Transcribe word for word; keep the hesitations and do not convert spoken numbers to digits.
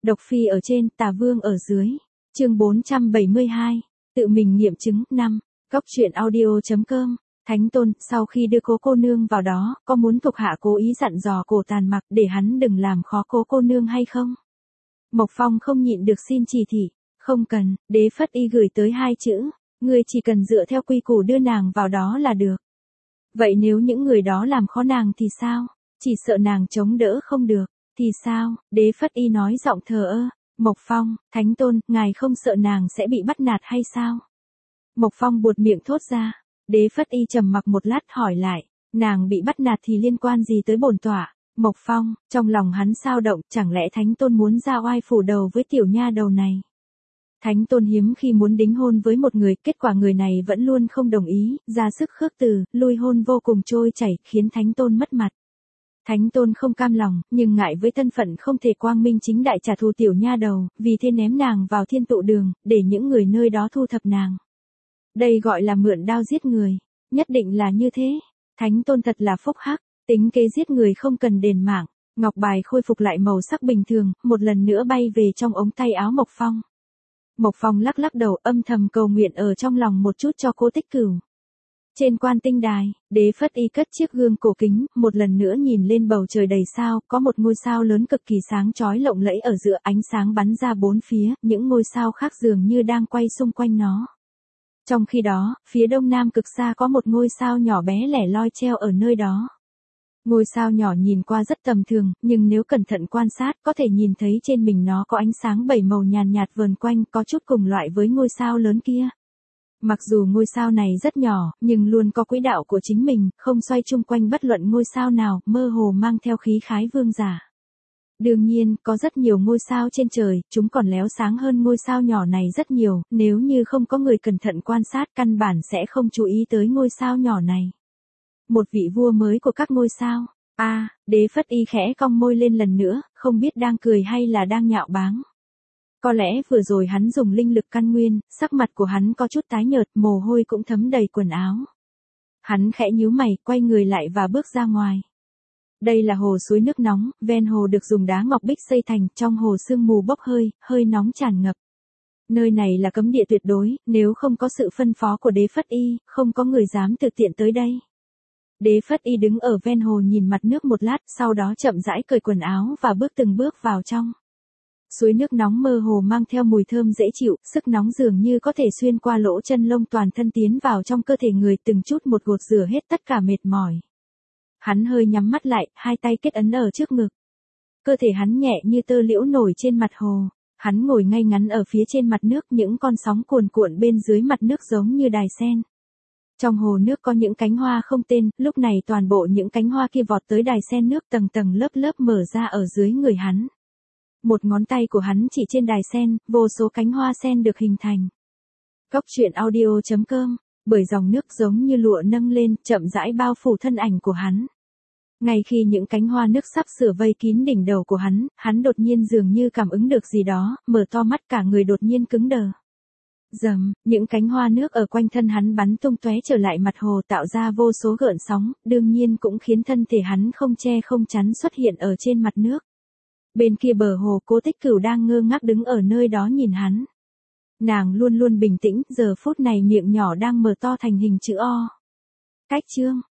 Độc phi ở trên, tà vương ở dưới. Chương bốn trăm bảy mươi hai, tự mình nghiệm chứng. Năm. Góc truyện audio chấm com. Thánh Tôn, sau khi đưa Cố cô nương vào đó, có muốn thuộc hạ cố ý dặn dò Cổ Tàn Mặc để hắn đừng làm khó Cố cô nương hay không? Mộc Phong không nhịn được xin chỉ thị. Không cần, Đế Phất Y gửi tới hai chữ, ngươi chỉ cần dựa theo quy củ đưa nàng vào đó là được. Vậy nếu những người đó làm khó nàng thì sao? Chỉ sợ nàng chống đỡ không được, thì sao? Đế Phất Y nói giọng thờ ơ. Mộc Phong, Thánh Tôn, ngài không sợ nàng sẽ bị bắt nạt hay sao? Mộc Phong buột miệng thốt ra. Đế Phất Y trầm mặc một lát hỏi lại, nàng bị bắt nạt thì liên quan gì tới bổn tọa? Mộc Phong, trong lòng hắn sao động, chẳng lẽ Thánh Tôn muốn ra oai phủ đầu với tiểu nha đầu này? Thánh Tôn hiếm khi muốn đính hôn với một người, kết quả người này vẫn luôn không đồng ý, ra sức khước từ, lui hôn vô cùng trôi chảy, khiến Thánh Tôn mất mặt. Thánh Tôn không cam lòng, nhưng ngại với thân phận không thể quang minh chính đại trả thù tiểu nha đầu, vì thế ném nàng vào thiên tụ đường, để những người nơi đó thu thập nàng. Đây gọi là mượn đao giết người, nhất định là như thế. Thánh Tôn thật là phúc hắc, tính kế giết người không cần đền mạng. Ngọc bài khôi phục lại màu sắc bình thường, một lần nữa bay về trong ống tay áo Mộc Phong. Mộc Phong lắc lắc đầu, âm thầm cầu nguyện ở trong lòng một chút cho Cố Tích Cửu. Trên quan tinh đài, Đế Phất Y cất chiếc gương cổ kính, một lần nữa nhìn lên bầu trời đầy sao, có một ngôi sao lớn cực kỳ sáng chói lộng lẫy ở giữa, ánh sáng bắn ra bốn phía, những ngôi sao khác dường như đang quay xung quanh nó. Trong khi đó, phía đông nam cực xa có một ngôi sao nhỏ bé lẻ loi treo ở nơi đó. Ngôi sao nhỏ nhìn qua rất tầm thường, nhưng nếu cẩn thận quan sát, có thể nhìn thấy trên mình nó có ánh sáng bảy màu nhàn nhạt vờn quanh, có chút cùng loại với ngôi sao lớn kia. Mặc dù ngôi sao này rất nhỏ, nhưng luôn có quỹ đạo của chính mình, không xoay chung quanh bất luận ngôi sao nào, mơ hồ mang theo khí khái vương giả. Đương nhiên, có rất nhiều ngôi sao trên trời, chúng còn lóe sáng hơn ngôi sao nhỏ này rất nhiều, nếu như không có người cẩn thận quan sát, căn bản sẽ không chú ý tới ngôi sao nhỏ này. Một vị vua mới của các ngôi sao. A, à, Đế Phất Y khẽ cong môi lên lần nữa, không biết đang cười hay là đang nhạo báng. Có lẽ vừa rồi hắn dùng linh lực căn nguyên, sắc mặt của hắn có chút tái nhợt, mồ hôi cũng thấm đầy quần áo. Hắn khẽ nhíu mày, quay người lại và bước ra ngoài. Đây là hồ suối nước nóng, ven hồ được dùng đá ngọc bích xây thành, trong hồ sương mù bốc hơi, hơi nóng tràn ngập. Nơi này là cấm địa tuyệt đối, nếu không có sự phân phó của Đế Phất Y, không có người dám tự tiện tới đây. Đế Phất Y đứng ở ven hồ nhìn mặt nước một lát, sau đó chậm rãi cởi quần áo và bước từng bước vào trong. Suối nước nóng mơ hồ mang theo mùi thơm dễ chịu, sức nóng dường như có thể xuyên qua lỗ chân lông toàn thân tiến vào trong cơ thể người, từng chút một gột rửa hết tất cả mệt mỏi. Hắn hơi nhắm mắt lại, hai tay kết ấn ở trước ngực. Cơ thể hắn nhẹ như tơ liễu nổi trên mặt hồ. Hắn ngồi ngay ngắn ở phía trên mặt nước, những con sóng cuồn cuộn bên dưới mặt nước giống như đài sen. Trong hồ nước có những cánh hoa không tên, lúc này toàn bộ những cánh hoa kia vọt tới đài sen nước, tầng tầng lớp lớp mở ra ở dưới người hắn. Một ngón tay của hắn chỉ trên đài sen, vô số cánh hoa sen được hình thành. Góc truyện audio chấm com, bởi dòng nước giống như lụa nâng lên, chậm rãi bao phủ thân ảnh của hắn. Ngay khi những cánh hoa nước sắp sửa vây kín đỉnh đầu của hắn, hắn đột nhiên dường như cảm ứng được gì đó, mở to mắt, cả người đột nhiên cứng đờ. Rầm, những cánh hoa nước ở quanh thân hắn bắn tung tóe trở lại mặt hồ, tạo ra vô số gợn sóng, đương nhiên cũng khiến thân thể hắn không che không chắn xuất hiện ở trên mặt nước. Bên kia bờ hồ, Cố Tích Cửu đang ngơ ngác đứng ở nơi đó nhìn hắn. Nàng luôn luôn bình tĩnh, giờ phút này miệng nhỏ đang mở to thành hình chữ O. Cách chương